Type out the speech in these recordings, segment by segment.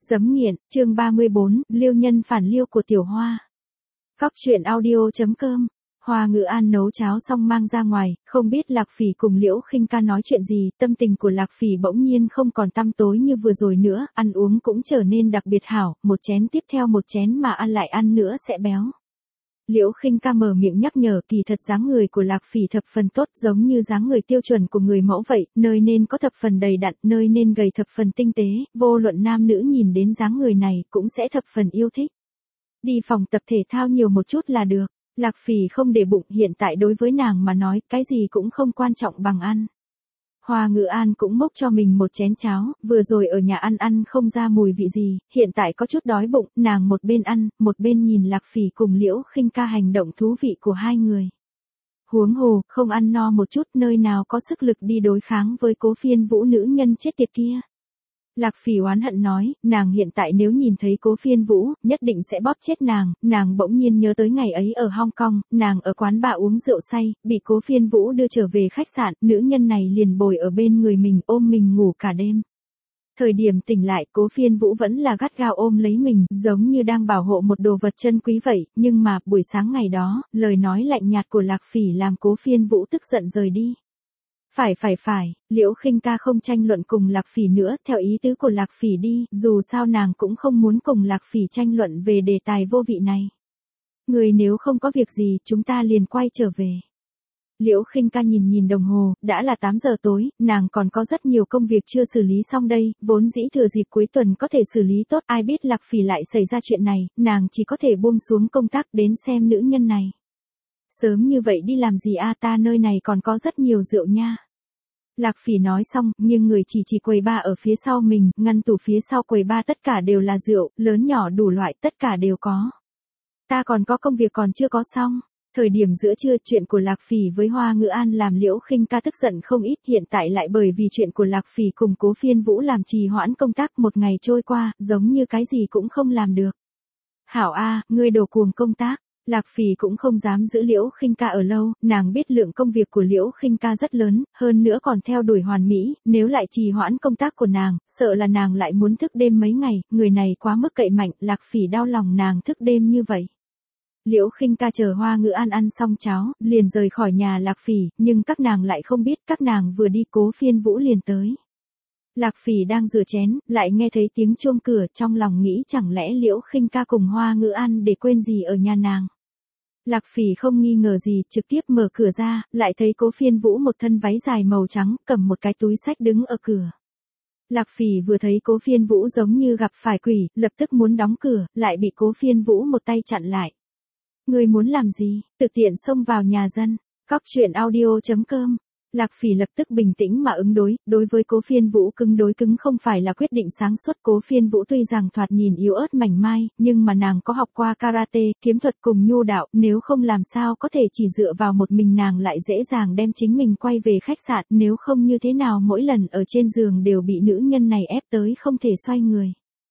Giấm nghiện, chương 34, liêu nhân phản liêu của Tiểu Hoa. Cóc truyện audio.com. Hoa Ngữ An nấu cháo xong mang ra ngoài, không biết Lạc Phỉ cùng Liễu Khinh Ca nói chuyện gì, tâm tình của Lạc Phỉ bỗng nhiên không còn tăm tối như vừa rồi nữa, ăn uống cũng trở nên đặc biệt hảo, một chén tiếp theo một chén mà ăn lại ăn nữa sẽ béo. Liễu Khinh Ca mở miệng nhắc nhở, kỳ thật dáng người của Lạc Phỉ thập phần tốt, giống như dáng người tiêu chuẩn của người mẫu vậy, nơi nên có thập phần đầy đặn, nơi nên gầy thập phần tinh tế, vô luận nam nữ nhìn đến dáng người này cũng sẽ thập phần yêu thích. Đi phòng tập thể thao nhiều một chút là được. Lạc Phỉ không để bụng, hiện tại đối với nàng mà nói, cái gì cũng không quan trọng bằng ăn. Hoa Ngữ An cũng múc cho mình một chén cháo, vừa rồi ở nhà ăn không ra mùi vị gì, hiện tại có chút đói bụng, nàng một bên ăn, một bên nhìn Lạc Phỉ cùng Liễu Khinh Ca hành động thú vị của hai người. Huống hồ, không ăn no một chút nơi nào có sức lực đi đối kháng với Cố Phiên Vũ nữ nhân chết tiệt kia. Lạc Phỉ oán hận nói, nàng hiện tại nếu nhìn thấy Cố Phiên Vũ, nhất định sẽ bóp chết nàng bỗng nhiên nhớ tới ngày ấy ở Hong Kong, nàng ở quán bar uống rượu say, bị Cố Phiên Vũ đưa trở về khách sạn, nữ nhân này liền bồi ở bên người mình ôm mình ngủ cả đêm. Thời điểm tỉnh lại, Cố Phiên Vũ vẫn là gắt gao ôm lấy mình, giống như đang bảo hộ một đồ vật chân quý vậy, nhưng mà, buổi sáng ngày đó, lời nói lạnh nhạt của Lạc Phỉ làm Cố Phiên Vũ tức giận rời đi. Phải, Liễu Khinh Ca không tranh luận cùng Lạc Phỉ nữa, theo ý tứ của Lạc Phỉ đi, dù sao nàng cũng không muốn cùng Lạc Phỉ tranh luận về đề tài vô vị này. Người nếu không có việc gì, chúng ta liền quay trở về. Liễu Khinh Ca nhìn đồng hồ, đã là 8 giờ tối, nàng còn có rất nhiều công việc chưa xử lý xong đây, vốn dĩ thừa dịp cuối tuần có thể xử lý tốt, ai biết Lạc Phỉ lại xảy ra chuyện này, nàng chỉ có thể buông xuống công tác đến xem nữ nhân này. Sớm như vậy đi làm gì a, ta nơi này còn có rất nhiều rượu nha. Lạc Phỉ nói xong, nhưng người chỉ quầy bar ở phía sau mình, ngăn tủ phía sau quầy bar tất cả đều là rượu, lớn nhỏ đủ loại, tất cả đều có. Ta còn có công việc còn chưa có xong. Thời điểm giữa trưa, chuyện của Lạc Phỉ với Hoa Ngữ An làm Liễu Khinh Ca tức giận không ít, hiện tại lại bởi vì chuyện của Lạc Phỉ cùng Cố Phiên Vũ làm trì hoãn công tác, một ngày trôi qua, giống như cái gì cũng không làm được. Hảo a, ngươi đồ cuồng công tác. Lạc Phỉ cũng không dám giữ Liễu Khinh Ca ở lâu, nàng biết lượng công việc của Liễu Khinh Ca rất lớn, hơn nữa còn theo đuổi hoàn mỹ, nếu lại trì hoãn công tác của nàng, sợ là nàng lại muốn thức đêm mấy ngày, người này quá mức cậy mạnh, Lạc Phỉ đau lòng nàng thức đêm như vậy. Liễu Khinh Ca chờ Hoa Ngữ An ăn xong cháo, liền rời khỏi nhà Lạc Phỉ, nhưng các nàng lại không biết, các nàng vừa đi Cố Phiên Vũ liền tới. Lạc Phỉ đang rửa chén, lại nghe thấy tiếng chuông cửa, trong lòng nghĩ chẳng lẽ Liễu Khinh Ca cùng Hoa Ngữ An để quên gì ở nhà nàng. Lạc Phỉ không nghi ngờ gì, trực tiếp mở cửa ra, lại thấy Cố Phiên Vũ một thân váy dài màu trắng, cầm một cái túi xách đứng ở cửa. Lạc Phỉ vừa thấy Cố Phiên Vũ giống như gặp phải quỷ, lập tức muốn đóng cửa, lại bị Cố Phiên Vũ một tay chặn lại. Người muốn làm gì, tự tiện xông vào nhà dân. Cóc truyện audio.com. Lạc Phỉ lập tức bình tĩnh mà ứng đối với Cố Phiên Vũ cứng đối cứng không phải là quyết định sáng suốt. Cố Phiên Vũ tuy rằng thoạt nhìn yếu ớt mảnh mai, nhưng mà nàng có học qua karate, kiếm thuật cùng nhu đạo, nếu không làm sao có thể chỉ dựa vào một mình nàng lại dễ dàng đem chính mình quay về khách sạn, nếu không như thế nào mỗi lần ở trên giường đều bị nữ nhân này ép tới không thể xoay người.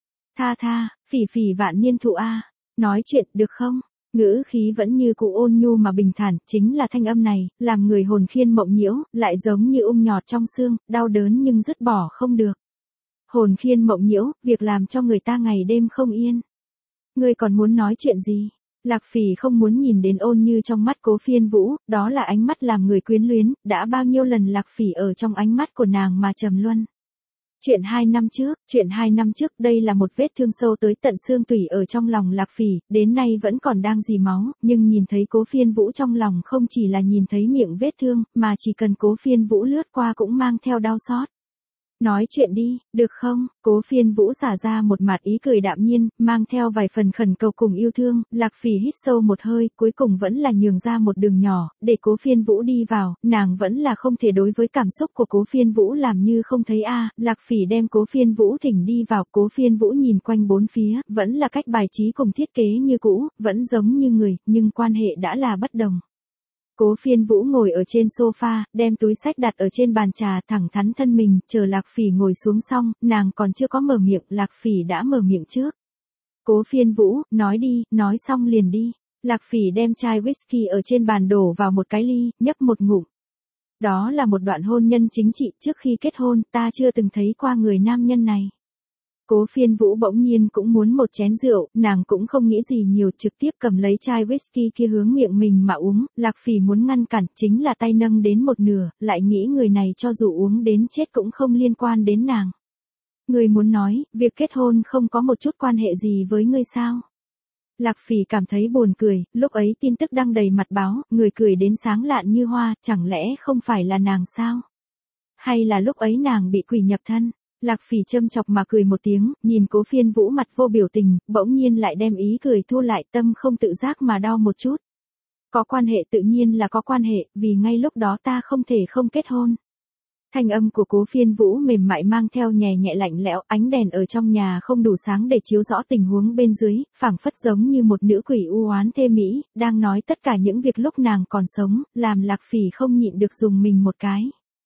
Tha, Phỉ vạn niên thụ a, nói chuyện được không? Ngữ khí vẫn như cũ ôn nhu mà bình thản, chính là thanh âm này, làm người hồn khiên mộng nhiễu, lại giống như nhọt trong xương, đau đớn nhưng dứt bỏ không được. Hồn khiên mộng nhiễu, việc làm cho người ta ngày đêm không yên. Ngươi còn muốn nói chuyện gì? Lạc Phỉ không muốn nhìn đến ôn như trong mắt Cố Phiên Vũ, đó là ánh mắt làm người quyến luyến, đã bao nhiêu lần Lạc Phỉ ở trong ánh mắt của nàng mà trầm luân. Chuyện 2 năm trước, đây là một vết thương sâu tới tận xương tủy ở trong lòng Lạc Phỉ, đến nay vẫn còn đang rỉ máu, nhưng nhìn thấy Cố Phiên Vũ trong lòng không chỉ là nhìn thấy miệng vết thương, mà chỉ cần Cố Phiên Vũ lướt qua cũng mang theo đau xót. Nói chuyện đi, được không? Cố Phiên Vũ xả ra một mặt ý cười đạm nhiên, mang theo vài phần khẩn cầu cùng yêu thương, Lạc Phỉ hít sâu một hơi, cuối cùng vẫn là nhường ra một đường nhỏ, để Cố Phiên Vũ đi vào, nàng vẫn là không thể đối với cảm xúc của Cố Phiên Vũ làm như không thấy a. Lạc Phỉ đem Cố Phiên Vũ thỉnh đi vào, Cố Phiên Vũ nhìn quanh bốn phía, vẫn là cách bài trí cùng thiết kế như cũ, vẫn giống như người, nhưng quan hệ đã là bất đồng. Cố Phiên Vũ ngồi ở trên sofa, đem túi xách đặt ở trên bàn trà, thẳng thắn thân mình, chờ Lạc Phỉ ngồi xuống xong, nàng còn chưa có mở miệng, Lạc Phỉ đã mở miệng trước. Cố Phiên Vũ, nói đi, nói xong liền đi. Lạc Phỉ đem chai whisky ở trên bàn đổ vào một cái ly, nhấp một ngụm. Đó là một đoạn hôn nhân chính trị, trước khi kết hôn, ta chưa từng thấy qua người nam nhân này. Cố Phiên Vũ bỗng nhiên cũng muốn một chén rượu, nàng cũng không nghĩ gì nhiều, trực tiếp cầm lấy chai whisky kia hướng miệng mình mà uống. Lạc Phỉ muốn ngăn cản, chính là tay nâng đến một nửa, lại nghĩ người này cho dù uống đến chết cũng không liên quan đến nàng. Người muốn nói, việc kết hôn không có một chút quan hệ gì với ngươi sao? Lạc Phỉ cảm thấy buồn cười, lúc ấy tin tức đăng đầy mặt báo, người cười đến sáng lạn như hoa, chẳng lẽ không phải là nàng sao? Hay là lúc ấy nàng bị quỷ nhập thân? Lạc Phỉ châm chọc mà cười một tiếng, nhìn Cố Phiên Vũ mặt vô biểu tình, bỗng nhiên lại đem ý cười thu lại, tâm không tự giác mà đau một chút. Có quan hệ tự nhiên là có quan hệ, vì ngay lúc đó ta không thể không kết hôn. Thanh âm của Cố Phiên Vũ mềm mại mang theo nhẹ nhẹ lạnh lẽo, ánh đèn ở trong nhà không đủ sáng để chiếu rõ tình huống bên dưới, phảng phất giống như một nữ quỷ u oán thê mỹ, đang nói tất cả những việc lúc nàng còn sống, làm Lạc Phỉ không nhịn được dùng mình một cái.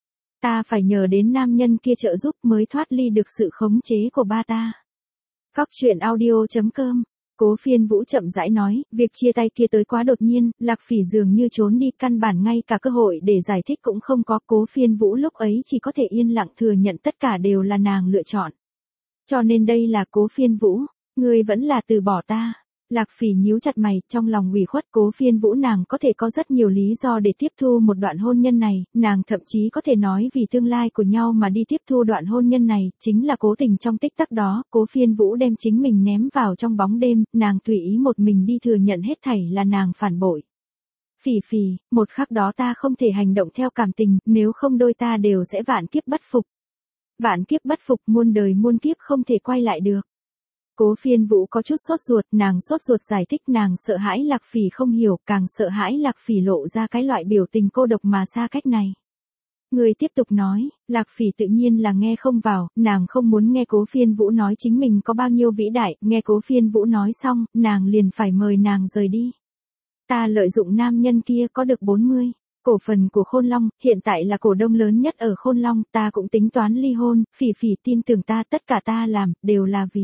Ta phải nhờ đến nam nhân kia trợ giúp mới thoát ly được sự khống chế của ba ta. Cóc truyện audio.com. Cố Phiên Vũ chậm rãi nói, việc chia tay kia tới quá đột nhiên, Lạc Phỉ dường như trốn đi, căn bản ngay cả cơ hội để giải thích cũng không có. Cố Phiên Vũ lúc ấy chỉ có thể yên lặng thừa nhận tất cả đều là nàng lựa chọn. Cho nên đây là Cố Phiên Vũ, ngươi vẫn là từ bỏ ta. Lạc Phỉ nhíu chặt mày, trong lòng ủy khuất. Cố Phiên Vũ nàng có thể có rất nhiều lý do để tiếp thu một đoạn hôn nhân này, nàng thậm chí có thể nói vì tương lai của nhau mà đi tiếp thu đoạn hôn nhân này, chính là cố tình trong tích tắc đó, Cố Phiên Vũ đem chính mình ném vào trong bóng đêm, nàng tùy ý một mình đi thừa nhận hết thảy là nàng phản bội. Phỉ Phỉ, một khắc đó ta không thể hành động theo cảm tình, nếu không đôi ta đều sẽ vạn kiếp bất phục. Vạn kiếp bất phục, muôn đời muôn kiếp không thể quay lại được. Cố Phiên Vũ có chút sốt ruột, nàng sốt ruột giải thích, nàng sợ hãi Lạc Phỉ không hiểu, càng sợ hãi Lạc Phỉ lộ ra cái loại biểu tình cô độc mà xa cách này. Người tiếp tục nói, Lạc Phỉ tự nhiên là nghe không vào, nàng không muốn nghe Cố Phiên Vũ nói chính mình có bao nhiêu vĩ đại, nghe Cố Phiên Vũ nói xong, nàng liền phải mời nàng rời đi. Ta lợi dụng nam nhân kia có được 40 cổ phần của Khôn Long, hiện tại là cổ đông lớn nhất ở Khôn Long, ta cũng tính toán ly hôn, Phỉ Phỉ tin tưởng ta, tất cả ta làm, đều là vì.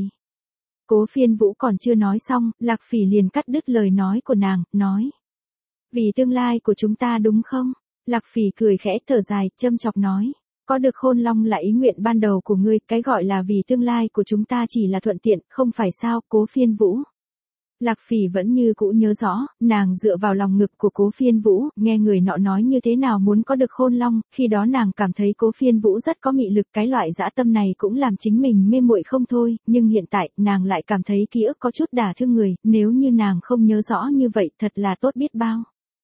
Cố Phiên Vũ còn chưa nói xong, Lạc Phỉ liền cắt đứt lời nói của nàng, nói. Vì tương lai của chúng ta đúng không? Lạc Phỉ cười khẽ thở dài, châm chọc nói. Có được Khôn Long là ý nguyện ban đầu của ngươi, cái gọi là vì tương lai của chúng ta chỉ là thuận tiện, không phải sao, Cố Phiên Vũ. Lạc Phỉ vẫn như cũ nhớ rõ, nàng dựa vào lòng ngực của Cố Phiên Vũ, nghe người nọ nói như thế nào muốn có được Khôn Long, khi đó nàng cảm thấy Cố Phiên Vũ rất có mị lực, cái loại dã tâm này cũng làm chính mình mê muội không thôi, nhưng hiện tại, nàng lại cảm thấy ký ức có chút đả thương người, nếu như nàng không nhớ rõ như vậy, thật là tốt biết bao.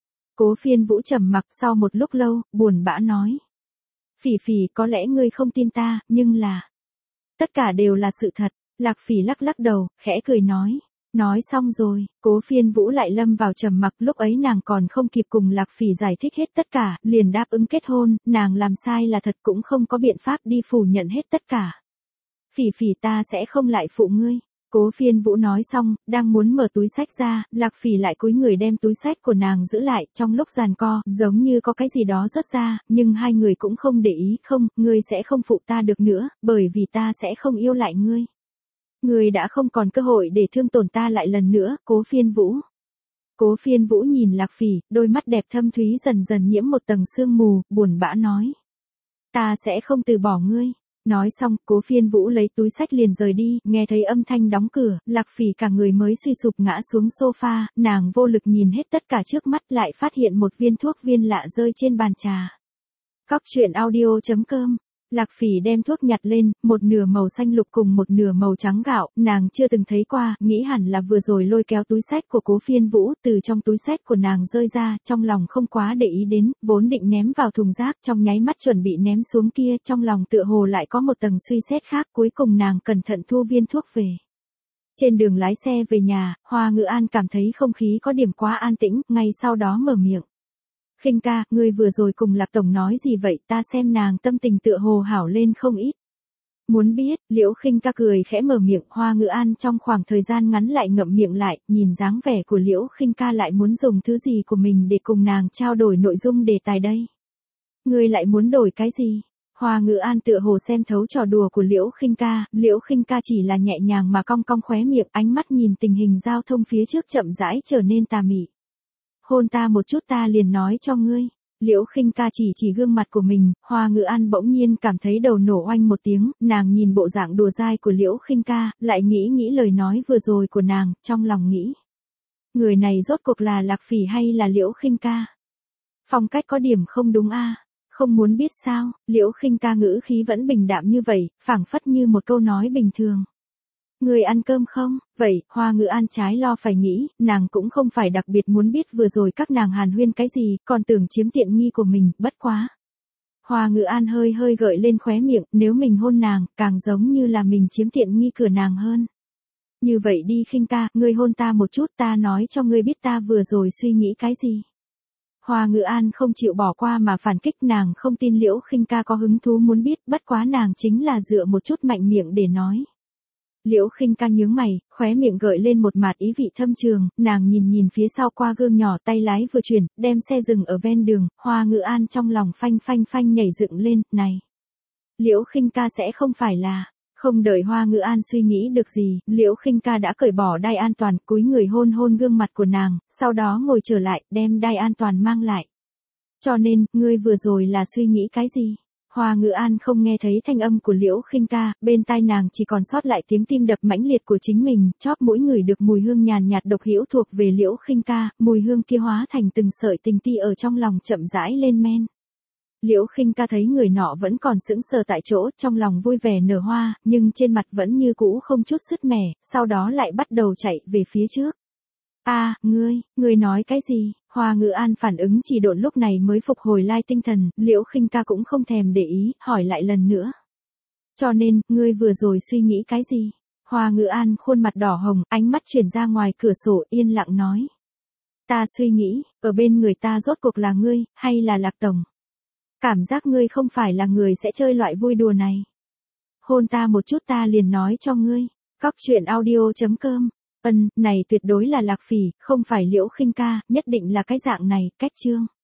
Cố Phiên Vũ trầm mặc, sau một lúc lâu, buồn bã nói. Phỉ Phỉ, có lẽ ngươi không tin ta, nhưng là. Tất cả đều là sự thật. Lạc Phỉ lắc lắc đầu, khẽ cười nói. Nói xong rồi, Cố Phiên Vũ lại lâm vào trầm mặc, lúc ấy nàng còn không kịp cùng Lạc Phỉ giải thích hết tất cả, liền đáp ứng kết hôn, nàng làm sai là thật cũng không có biện pháp đi phủ nhận hết tất cả. Phỉ Phỉ, ta sẽ không lại phụ ngươi. Cố Phiên Vũ nói xong, đang muốn mở túi xách ra, Lạc Phỉ lại cúi người đem túi xách của nàng giữ lại, trong lúc giằng co, giống như có cái gì đó rớt ra, nhưng hai người cũng không để ý, không, ngươi sẽ không phụ ta được nữa, bởi vì ta sẽ không yêu lại ngươi. Ngươi đã không còn cơ hội để thương tổn ta lại lần nữa, Cố Phiên Vũ. Cố Phiên Vũ nhìn Lạc Phỉ, đôi mắt đẹp thâm thúy dần dần nhiễm một tầng sương mù, buồn bã nói. Ta sẽ không từ bỏ ngươi. Nói xong, Cố Phiên Vũ lấy túi xách liền rời đi, nghe thấy âm thanh đóng cửa, Lạc Phỉ cả người mới suy sụp ngã xuống sofa, nàng vô lực nhìn hết tất cả trước mắt, lại phát hiện một viên thuốc viên lạ rơi trên bàn trà. Cóc truyện audio.com. Lạc Phỉ đem thuốc nhặt lên, một nửa màu xanh lục cùng một nửa màu trắng gạo, nàng chưa từng thấy qua, nghĩ hẳn là vừa rồi lôi kéo túi xách của Cố Phiên Vũ, từ trong túi xách của nàng rơi ra, trong lòng không quá để ý đến, vốn định ném vào thùng rác, trong nháy mắt chuẩn bị ném xuống kia, trong lòng tựa hồ lại có một tầng suy xét khác, cuối cùng nàng cẩn thận thu viên thuốc về. Trên đường lái xe về nhà, Hoa Ngữ An cảm thấy không khí có điểm quá an tĩnh, ngay sau đó mở miệng. Khinh ca, ngươi vừa rồi cùng Lạc Tổng nói gì vậy, ta xem nàng tâm tình tựa hồ hảo lên không ít. Muốn biết, Liễu Khinh ca cười khẽ mở miệng, Hoa Ngữ An trong khoảng thời gian ngắn lại ngậm miệng lại, nhìn dáng vẻ của Liễu Khinh ca lại muốn dùng thứ gì của mình để cùng nàng trao đổi nội dung đề tài đây. Ngươi lại muốn đổi cái gì? Hoa Ngữ An tựa hồ xem thấu trò đùa của Liễu Khinh ca chỉ là nhẹ nhàng mà cong cong khóe miệng, ánh mắt nhìn tình hình giao thông phía trước chậm rãi trở nên tà mị. Hôn ta một chút ta liền nói cho ngươi. Liễu Khinh Ca chỉ gương mặt của mình, Hoa Ngữ An bỗng nhiên cảm thấy đầu nổ oanh một tiếng, nàng nhìn bộ dạng đùa dai của Liễu Khinh Ca, lại nghĩ lời nói vừa rồi của nàng, trong lòng nghĩ. Người này rốt cuộc là Lạc Phỉ hay là Liễu Khinh Ca? Phong cách có điểm không đúng a. Không muốn biết sao, Liễu Khinh Ca ngữ khí vẫn bình đạm như vậy, phảng phất như một câu nói bình thường. Người ăn cơm không? Vậy, Hoa Ngữ An trái lo phải nghĩ, nàng cũng không phải đặc biệt muốn biết vừa rồi các nàng hàn huyên cái gì, còn tưởng chiếm tiện nghi của mình, bất quá. Hoa Ngữ An hơi gợi lên khóe miệng, nếu mình hôn nàng, càng giống như là mình chiếm tiện nghi cửa nàng hơn. Như vậy đi Khinh Ca, ngươi hôn ta một chút, ta nói cho ngươi biết ta vừa rồi suy nghĩ cái gì. Hoa Ngữ An không chịu bỏ qua mà phản kích, nàng không tin Liễu Khinh Ca có hứng thú muốn biết, bất quá nàng chính là dựa một chút mạnh miệng để nói. Liễu Khinh Ca nhướng mày, khóe miệng gợi lên một mạt ý vị thâm trường, nàng nhìn phía sau qua gương nhỏ, tay lái vừa chuyển, đem xe dừng ở ven đường, Hoa Ngữ An trong lòng phanh nhảy dựng lên, này. Liễu Khinh Ca sẽ không phải là. Không đợi Hoa Ngữ An suy nghĩ được gì, Liễu Khinh Ca đã cởi bỏ đai an toàn, cúi người hôn gương mặt của nàng, sau đó ngồi trở lại, đem đai an toàn mang lại. Cho nên, ngươi vừa rồi là suy nghĩ cái gì? Hoa Ngữ An không nghe thấy thanh âm của Liễu Khinh Ca, bên tai nàng chỉ còn sót lại tiếng tim đập mãnh liệt của chính mình, chóp mũi người được mùi hương nhàn nhạt độc hữu thuộc về Liễu Khinh Ca, mùi hương kia hóa thành từng sợi tình ti ở trong lòng chậm rãi lên men. Liễu Khinh Ca thấy người nọ vẫn còn sững sờ tại chỗ, trong lòng vui vẻ nở hoa, nhưng trên mặt vẫn như cũ không chút sứt mẻ, sau đó lại bắt đầu chạy về phía trước. Ngươi nói cái gì? Hoa Ngữ An phản ứng chỉ độn lúc này mới phục hồi lại tinh thần, Liễu Khinh Ca cũng không thèm để ý, hỏi lại lần nữa. Cho nên, ngươi vừa rồi suy nghĩ cái gì? Hoa Ngữ An khuôn mặt đỏ hồng, ánh mắt chuyển ra ngoài cửa sổ, yên lặng nói. Ta suy nghĩ, ở bên người ta rốt cuộc là ngươi, hay là Lạc Tổng? Cảm giác ngươi không phải là người sẽ chơi loại vui đùa này. Hôn ta một chút ta liền nói cho ngươi. Cóc truyện audio.com. Này tuyệt đối là Lạc Phỉ, không phải Liễu Khinh Ca, nhất định là cái dạng này, cách chương.